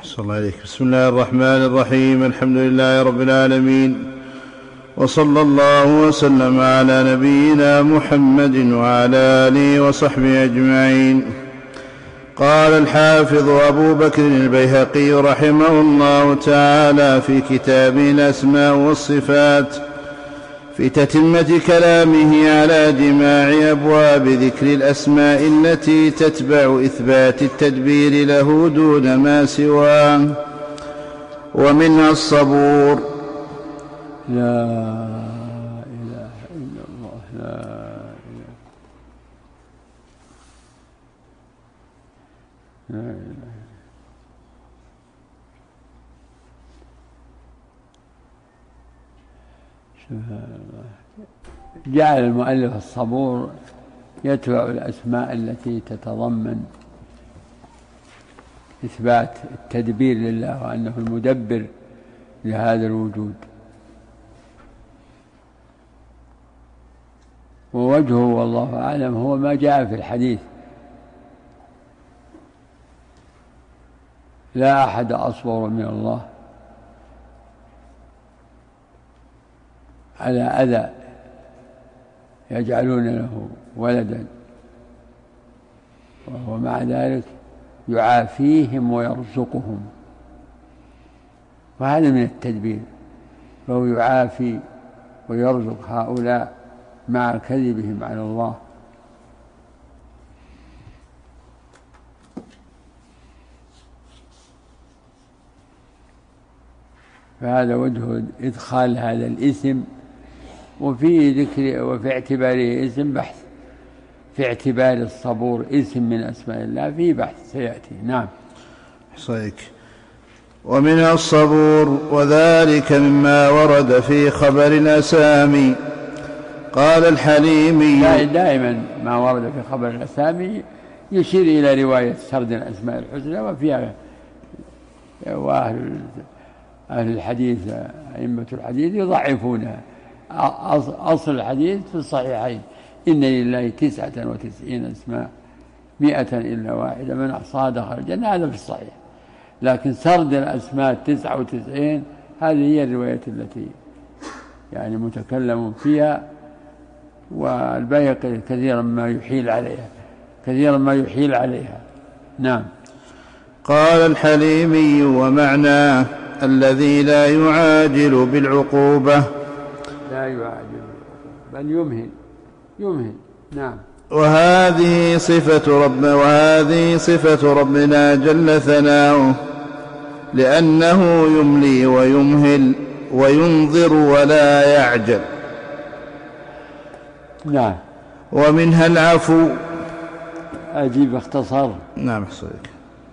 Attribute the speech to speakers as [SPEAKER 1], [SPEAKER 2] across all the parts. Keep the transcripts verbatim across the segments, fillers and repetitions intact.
[SPEAKER 1] أحسن الله عليك. بسم الله الرحمن الرحيم. الحمد لله رب العالمين، وصلى الله وسلم على نبينا محمد وعلى آله وصحبه أجمعين. قال الحافظ أبو بكر البيهقي رحمه الله تعالى في كتابه الأسماء والصفات في تتمة كلامه على جماع أبواب ذكر الأسماء التي تتبع إثبات التدبير له دون ما سواه، ومنها الصبور.
[SPEAKER 2] لا إله إلا الله. لا إله لا إله. جعل المؤلف الصبور يتبع الأسماء التي تتضمن إثبات التدبير لله وأنه المدبر لهذا الوجود، ووجهه والله أعلم هو ما جاء في الحديث: لا أحد أصبر من الله على أذى يجعلون له ولدا وهو مع ذلك يعافيهم ويرزقهم، وهذا من التدبير. فهو يعافي ويرزق هؤلاء مع كذبهم على الله. فهذا وجه إدخال هذا الاسم، وفي ذكر وفي اعتباره اسم بحث، في اعتبار الصبور اسم من أسماء الله في بحث سيأتي. نعم.
[SPEAKER 1] صحيح. ومنها الصبور، وذلك مما ورد في خبر الأسامي. قال الحليمي:
[SPEAKER 2] دائما ما ورد في خبر الأسامي يشير إلى رواية سرد الأسماء الحسنى، وفيها وأهل أهل الحديث أئمة الحديث يضعفونها. أصل الحديث في الصحيحين: إن لله تسعة وتسعين اسماء مئة إلا واحدة من أحصاها دخل الجنة، هذا في الصحيح. لكن سرد الأسماء تسعة وتسعين هذه هي الرواية التي يعني متكلم فيها، والبيهقي كثيرا ما يحيل عليها كثيرا ما يحيل عليها. نعم.
[SPEAKER 1] قال الحليمي: ومعناه الذي لا يعاجل بالعقوبة.
[SPEAKER 2] لا يعاجل بل يمهل يمهل. نعم.
[SPEAKER 1] وهذه صفة رب وهذه صفة ربنا جل ثناؤه، لأنه يملي ويمهل وينظر ولا يعجل.
[SPEAKER 2] نعم.
[SPEAKER 1] ومنها العفو.
[SPEAKER 2] أجيب اختصر.
[SPEAKER 1] نعم صديق.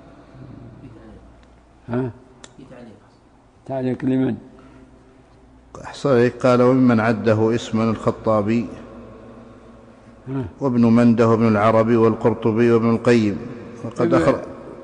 [SPEAKER 2] ها تعليق لمن؟
[SPEAKER 1] صديق. قال: وممن عده اسما الخطابي وابن منده وابن العربي والقرطبي وابن القيم. وقد أخرج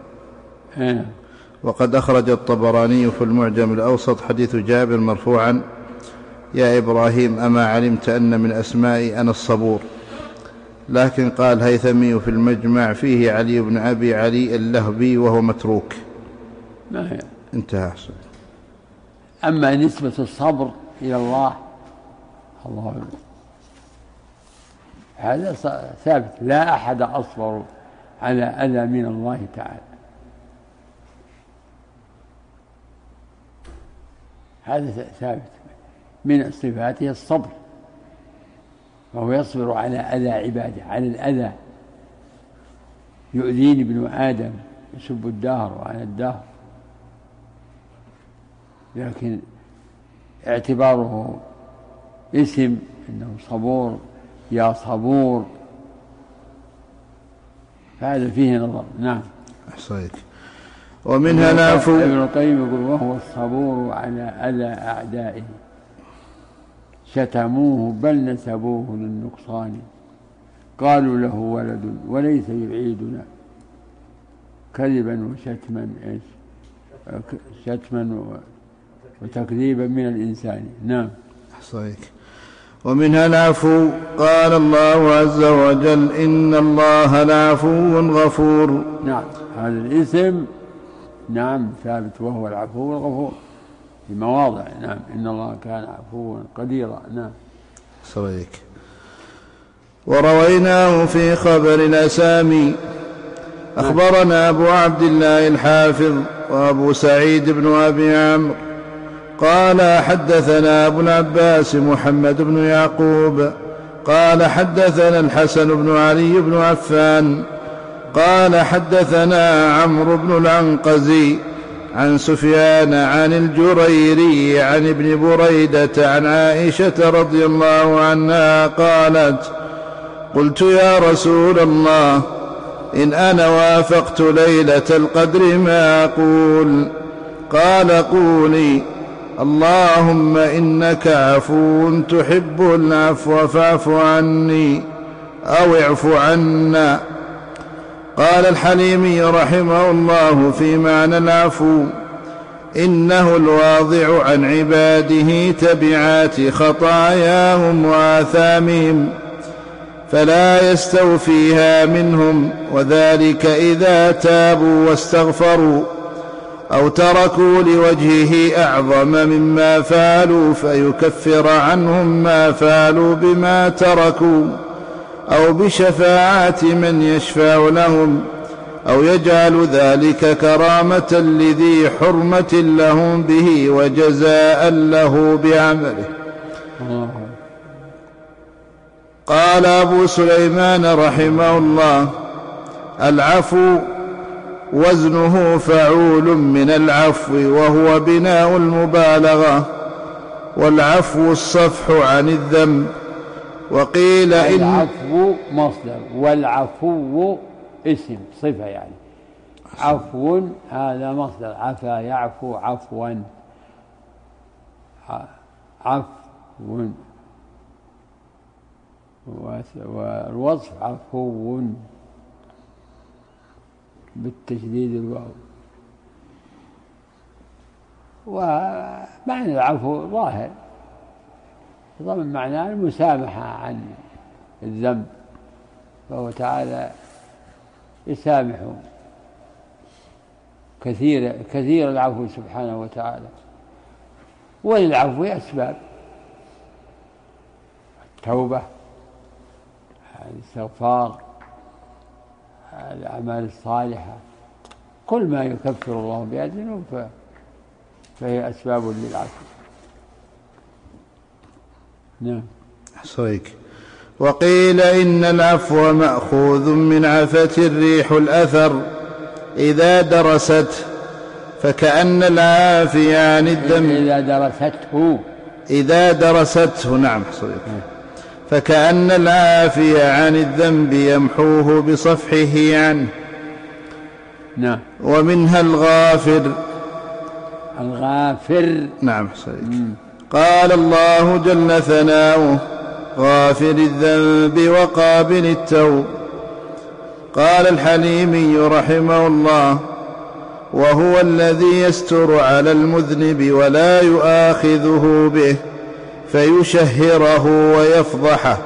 [SPEAKER 1] وقد أخرج الطبراني في المعجم الأوسط حديث جابر مرفوعا: يا إبراهيم أما علمت أن من أسمائي أنا الصبور. لكن قال هيثمي في المجمع فيه علي بن أبي علي اللهبي وهو متروك.
[SPEAKER 2] ما هي.
[SPEAKER 1] انتهى.
[SPEAKER 2] أما نسبة الصبر إلى الله الله هذا ثابت: لا أحد أصبر على أذى من الله تعالى. هذا ثابت من صفاته الصبر، وهو يصبر على أذى عباده، على الأذى. يؤذيني ابن آدم يسب الدهر وعلى الدهر، لكن اعتباره اسم إنه صبور، يا صبور، فهذا فيه نظر. نعم.
[SPEAKER 1] أحسنك. ومنها العفو.
[SPEAKER 2] ابن القيم يقول: وهو الصبور على أذى أعدائه، شتموه بل نسبوه للنقصان، قالوا له ولد وليس يعيدنا، كذبا وشتما إيش شتما وتكذيبا من الإنسان. نعم.
[SPEAKER 1] أحسنك. ومنها العفو. قال الله عز وجل: إن الله لعفو غفور.
[SPEAKER 2] نعم. هذا الاسم نعم ثابت، وهو العفو الغفور في مواضع. نعم إن الله كان عفوا قديرا. نعم
[SPEAKER 1] صديق. ورويناه في خبر الأسامي. أخبرنا أبو عبد الله الحافظ وأبو سعيد بن أبي عمرو قال حدثنا أبو العباس محمد بن يعقوب قال حدثنا الحسن بن علي بن عفان قال حدثنا عمرو بن العنقزي عن سفيان عن الجريري عن ابن بريدة عن عائشة رضي الله عنها قالت قلت يا رسول الله إن أنا وافقت ليلة القدر ما أقول؟ قال قولي اللهم إنك عفو تحب العفو فاعف عني أو اعف عنا. قال الحليمي رحمه الله في معنى العفو إنه الواضع عن عباده تبعات خطاياهم وآثامهم فلا يستوفيها منهم، وذلك إذا تابوا واستغفروا أو تركوا لوجهه أعظم مما فعلوا فيكفر عنهم ما فعلوا بما تركوا، أو بشفاعة من يشفع لهم، أو يجعل ذلك كرامة لذي حرمة لهم به وجزاء له بعمله. قال أبو سليمان رحمه الله العفو وزنه فعول من العفو وهو بناء المبالغة، والعفو الصفح عن الذنب. وقيل إن
[SPEAKER 2] العفو مصدر والعفو اسم صفة، يعني عفو هذا مصدر عفا يعفو عفوا، عفو والوصف عفو بالتشديد الواو. ومعنى العفو ظاهر ضمن معناه المسامحة عن الذنب، فهو تعالى يسامح كثير كثير العفو سبحانه وتعالى. وللعفو أسباب: التوبة، الاستغفار، الأعمال الصالحة، كل ما يكفر الله بها الذنوب فهي أسباب للعفو. نعم.
[SPEAKER 1] صحيح. وقيل إن العفو مأخوذ من عفت الريح الأثر إذا درست، فكأن العافية عن الذنب
[SPEAKER 2] إذا درسته
[SPEAKER 1] إذا درسته نعم صحيح. فكأن العافية عن الذنب يمحوه بصفحه عنه.
[SPEAKER 2] نعم.
[SPEAKER 1] ومنها الغافر.
[SPEAKER 2] الغافر
[SPEAKER 1] نعم صحيح. قال الله جل ثناؤه غافر الذنب وقابل التوب. قال الحليمي رحمه الله وهو الذي يستر على المذنب ولا يؤاخذه به فيشهره ويفضحه.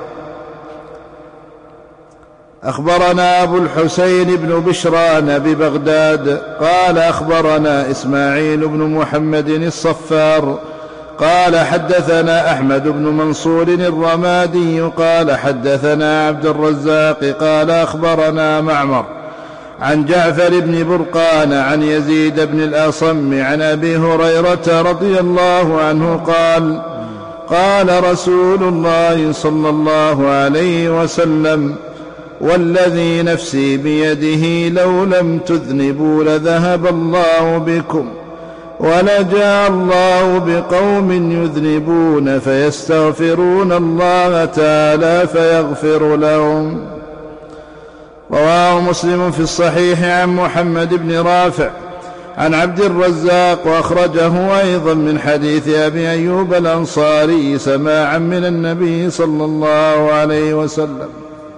[SPEAKER 1] أخبرنا أبو الحسين بن بشران ببغداد قال أخبرنا إسماعيل بن محمد الصفار قال حدثنا أحمد بن منصور الرمادي قال حدثنا عبد الرزاق قال أخبرنا معمر عن جعفر بن برقان عن يزيد بن الأصم عن أبي هريرة رضي الله عنه قال قال رسول الله صلى الله عليه وسلم والذي نفسي بيده لو لم تذنبوا لذهب الله بكم ولجاء الله بقوم يذنبون فيستغفرون الله تعالى فيغفر لهم. رواه مسلم في الصحيح عن محمد بن رافع عن عبد الرزاق وأخرجه أيضا من حديث أبي أيوب الأنصاري سماعا من النبي صلى الله عليه وسلم.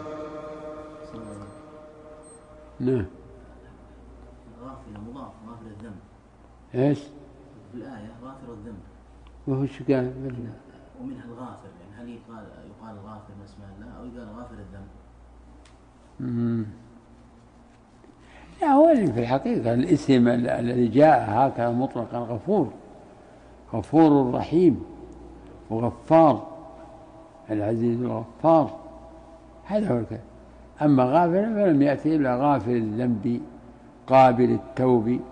[SPEAKER 2] نعم.
[SPEAKER 3] غافر مضاف غافر الذنب.
[SPEAKER 2] ايش؟
[SPEAKER 3] في الآية غافر الذنب.
[SPEAKER 2] وش قال؟
[SPEAKER 3] ومنها الغافر، يعني هل يقال يقال الغافر من اسماء الله أو يقال غافر الذنب؟
[SPEAKER 2] امم لا، هو في الحقيقة الاسم الذي جاء هكذا مطلقا غفور، غفور رحيم وغفار، العزيز الغفار، هذا هو الكلام. أما غافر فلم يأتي إلا غافر الذنب قابل التوب.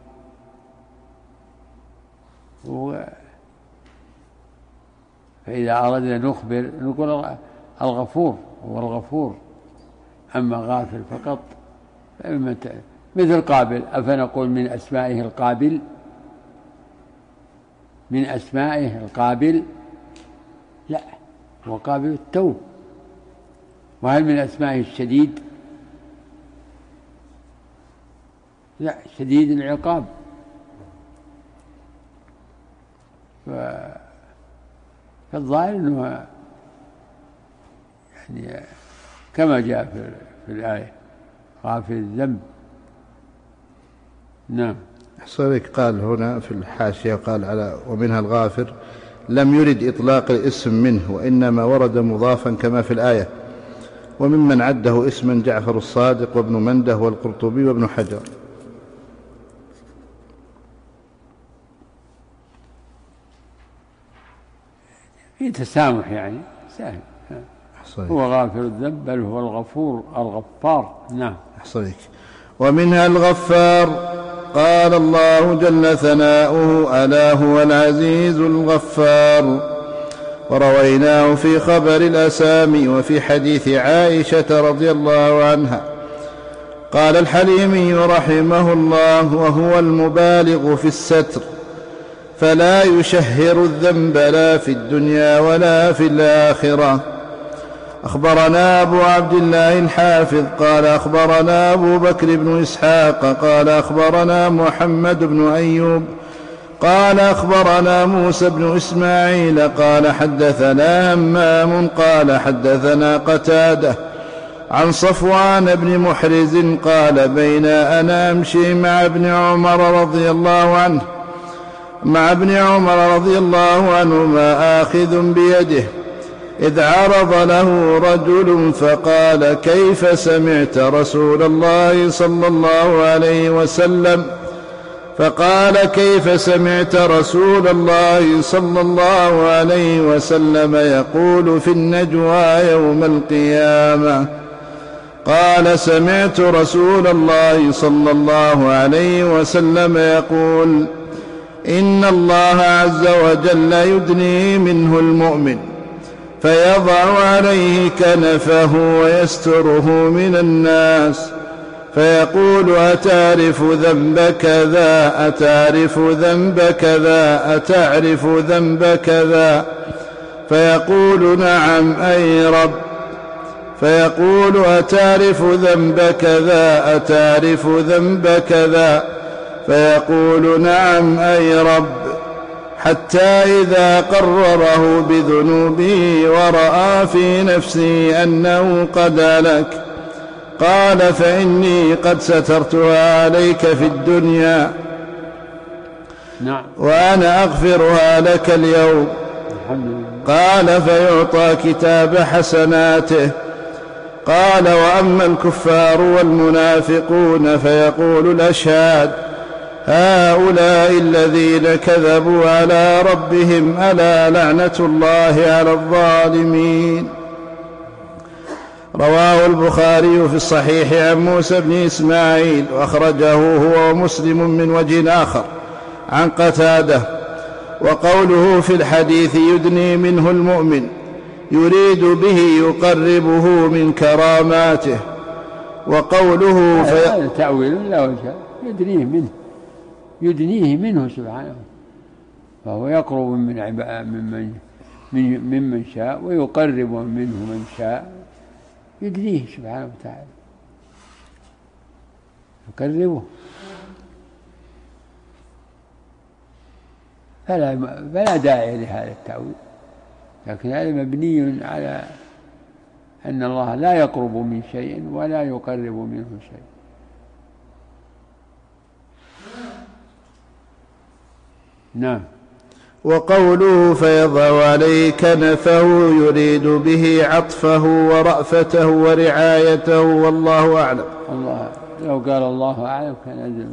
[SPEAKER 2] فإذا أردنا نخبر نقول الغفور هو الغفور، أما غافر فقط مثل قابل، أفنقول من أسمائه القابل، من أسمائه القابل؟ لا، هو قابل التوب. وهل من أسمائه الشديد؟ لا، شديد العقاب. فالظاهر أنه يعني كما جاء في, في الآية غافر الذنب. نعم.
[SPEAKER 1] حصلك قال هنا في الحاشية قال على ومنها الغافر لم يرد إطلاق الاسم منه، وإنما ورد مضافا كما في الآية. وممن عده اسما جعفر الصادق وابن منده والقرطبي وابن حجر.
[SPEAKER 2] في تسامح يعني سهل.
[SPEAKER 1] صحيح.
[SPEAKER 2] هو غافر الذنب بل هو الغفور الغفار. نعم.
[SPEAKER 1] صحيح. ومنها الغفار قال الله جل ثناؤه ألا هو العزيز الغفار. ورويناه في خبر الأسامي وفي حديث عائشة رضي الله عنها. قال الحليمي رحمه الله وهو المبالغ في الستر، فلا يشهر الذنب لا في الدنيا ولا في الآخرة. أخبرنا أبو عبد الله الحافظ قال أخبرنا أبو بكر بن إسحاق قال أخبرنا محمد بن أيوب قال أخبرنا موسى بن إسماعيل قال حدثنا همام قال حدثنا قتادة عن صفوان بن محرز قال بين أنا أمشي مع ابن عمر رضي الله عنه مع ابن عمر رضي الله عنهما آخذ بيده إذ عرض له رجل فقال كيف سمعت رسول الله صلى الله عليه وسلم فقال كيف سمعت رسول الله صلى الله عليه وسلم يقول في النجوى يوم القيامة؟ قال سمعت رسول الله صلى الله عليه وسلم يقول إن الله عز وجل يدني منه المؤمن فيضع عليه كنفه ويستره من الناس فيقول أتعرف ذنب كذا أتعرف ذنب كذا أتعرف ذنب كذا فيقول نعم أي رب فيقول أتعرف ذنب كذا أتعرف ذنب كذا فيقول نعم أي رب حتى إذا قرره بذنوبه ورأى في نفسه أنه قد هلك قال فإني قد سترتها عليك في الدنيا
[SPEAKER 2] نعم.
[SPEAKER 1] وأنا أغفرها لك اليوم. قال فيعطى كتاب حسناته. قال وأما الكفار والمنافقون فيقول الأشهاد هؤلاء الذين كذبوا على ربهم ألا لعنة الله على الظالمين. رواه البخاري في الصحيح عن موسى بن إسماعيل وأخرجه هو ومسلم من وجه آخر عن قتادة. وقوله في الحديث يدني منه المؤمن يريد به يقربه من كراماته. وقوله
[SPEAKER 2] هذا تأويل لا وجه يدنيه منه يدنيه منه سبحانه، فهو يقرب من ممن ممن شاء ويقرب منه من شاء، يدنيه سبحانه وتعالى يقربه. فلا فلا داعي لهذا التأويل، لكن هذا مبني على أن الله لا يقرب من شيء ولا يقرب منه شيء. نعم.
[SPEAKER 1] وقوله فيضع عليه كنفه يريد به عطفه ورأفته ورعايته والله أعلم.
[SPEAKER 2] الله لو قال الله أعلم كان أنزل.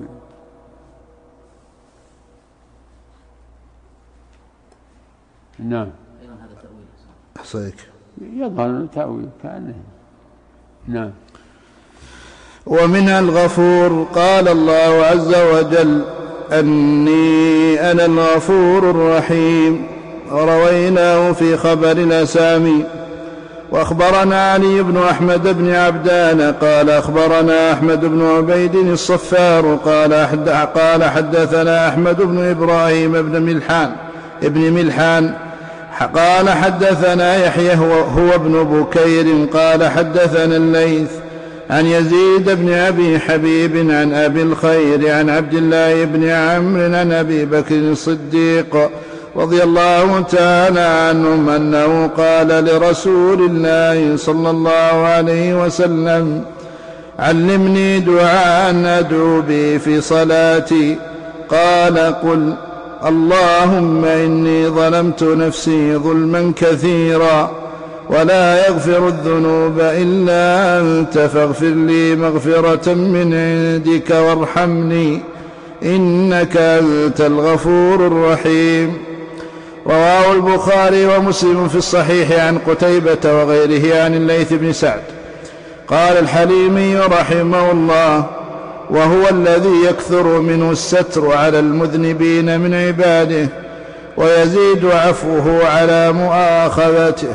[SPEAKER 2] نعم.
[SPEAKER 3] أيضا هذا تأويل.
[SPEAKER 1] أحسنك.
[SPEAKER 2] يظهر تأويل كأنه. نعم.
[SPEAKER 1] ومنها الغفور. قال الله عز وجل أني أنا الغفور الرحيم، رويناه في خبر الأسامي. وأخبرنا علي بن أحمد بن عبدان قال أخبرنا أحمد بن عبيد الصفار قال حدثنا أحمد بن إبراهيم بن ملحان ابن ملحان قال حدثنا يحيى هو ابن بكير قال حدثنا الليث عن يزيد بن أبي حبيب عن أبي الخير عن عبد الله بن عمرو عن أبي بكر الصديق رضي الله تعالى عنهم أنه قال لرسول الله صلى الله عليه وسلم: علمني دعاء أدعو به في صلاتي. قال: قل اللهم إني ظلمت نفسي ظلما كثيرا ولا يغفر الذنوب إلا أنت فاغفر لي مغفرة من عندك وارحمني إنك أنت الغفور الرحيم. رواه البخاري ومسلم في الصحيح عن قتيبة وغيره عن الليث بن سعد. قال الحليمي رحمه الله: وهو الذي يكثر منه الستر على المذنبين من عباده ويزيد عفوه على مؤاخذته.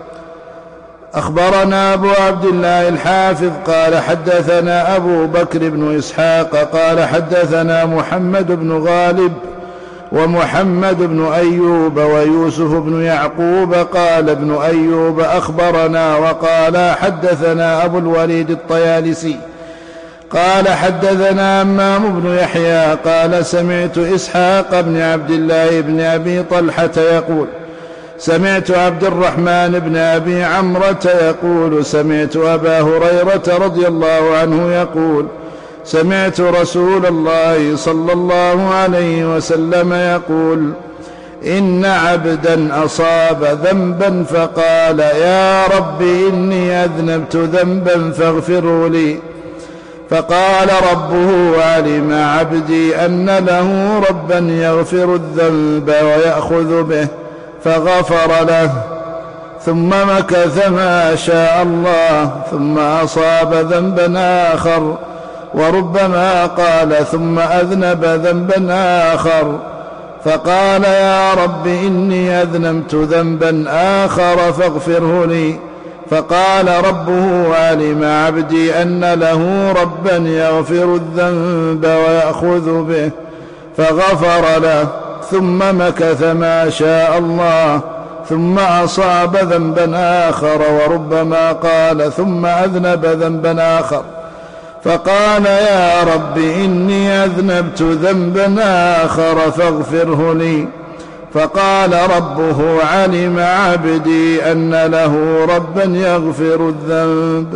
[SPEAKER 1] أخبرنا أبو عبد الله الحافظ قال حدثنا أبو بكر بن إسحاق قال حدثنا محمد بن غالب ومحمد بن أيوب ويوسف بن يعقوب قال ابن أيوب أخبرنا وقال حدثنا أبو الوليد الطيالسي قال حدثنا أمام بن يحيى قال سمعت إسحاق بن عبد الله بن أبي طلحة يقول: سمعت عبد الرحمن بن أبي عمرة يقول: سمعت أبا هريرة رضي الله عنه يقول: سمعت رسول الله صلى الله عليه وسلم يقول: إن عبدا أصاب ذنبا فقال: يا رب إني أذنبت ذنبا فاغفره لي، فقال ربه: علم عبدي أن له ربا يغفر الذنب ويأخذ به، فغفر له، ثم مكث ما شاء الله، ثم أصاب ذنبا آخر، وربما قال: ثم أذنب ذنبا آخر، فقال: يا رب إني أذنبت ذنبا آخر فاغفره لي، فقال ربه: علم عبدي أن له ربا يغفر الذنب ويأخذ به، فغفر له، ثم مكث ما شاء الله، ثم أصاب ذنبا آخر، وربما قال: ثم أذنب ذنبا آخر، فقال: يا رب إني أذنبت ذنبا آخر فاغفره لي، فقال ربه: علم عبدي أن له ربا يغفر الذنب.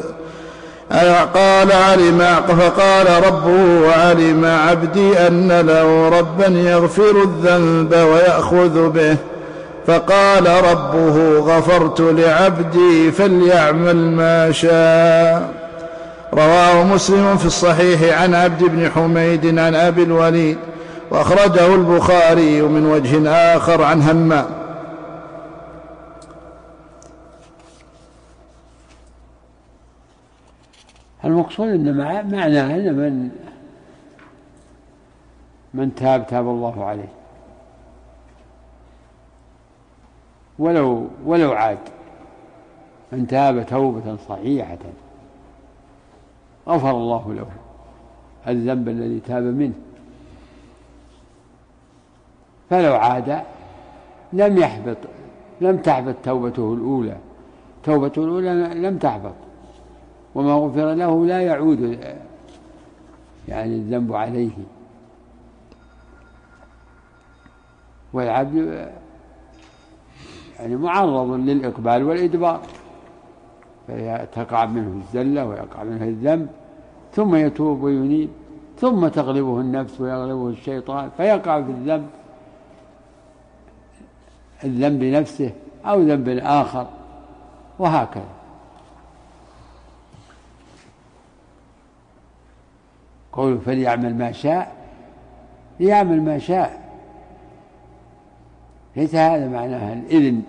[SPEAKER 1] قال علم فقال ربه: علم عبدي أن له ربا يغفر الذنب ويأخذ به، فقال ربه: غفرت لعبدي فليعمل ما شاء. رواه مسلم في الصحيح عن عبد بن حميد عن أبي الوليد، وأخرجه البخاري من وجه آخر عن همام.
[SPEAKER 2] المقصود أن معناه أن من من تاب تاب الله عليه ولو ولو عاد، من تاب توبة صحيحة غفر الله له الذنب الذي تاب منه، فلو عاد لم يحبط لم تحبط توبته الأولى، توبته الأولى لم تحبط، وما غفر له لا يعود يعني الذنب عليه. والعبد يعني معرض للإقبال والإدبار، فيقع منه الزلة ويقع منه الذنب، ثم يتوب وينيب، ثم تغلبه النفس ويغلبه الشيطان فيقع في الذنب الذنب نفسه أو ذنب آخر، وهكذا. قوله فليعمل ما شاء، ليعمل ما شاء، ليس هذا معناها الإذن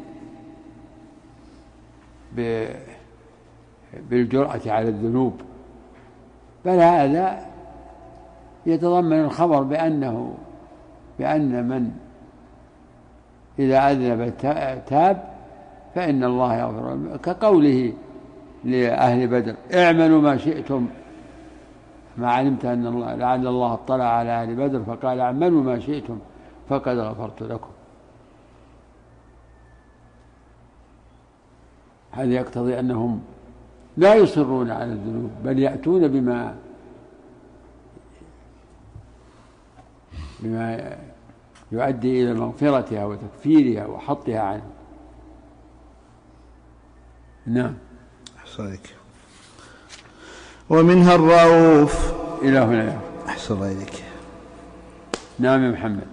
[SPEAKER 2] بالجرأة على الذنوب، بل هذا يتضمن الخبر بأنه بأن من إذا أذنب تاب فإن الله يغفر، كقوله لأهل بدر اعملوا ما شئتم ما علمت أن الله لعل الله اطلع على أهل بدر فقال اعملوا ما شئتم فقد غفرت لكم. هذا يقتضي أنهم لا يصرون على الذنوب بل يأتون بما بما يؤدي إلى مغفرتها وتكفيرها وحطها عنه. نعم.
[SPEAKER 1] أحسنك. ومنها الرؤوف
[SPEAKER 2] إلى هنا.
[SPEAKER 1] أحسن إليك.
[SPEAKER 2] نعم يا محمد.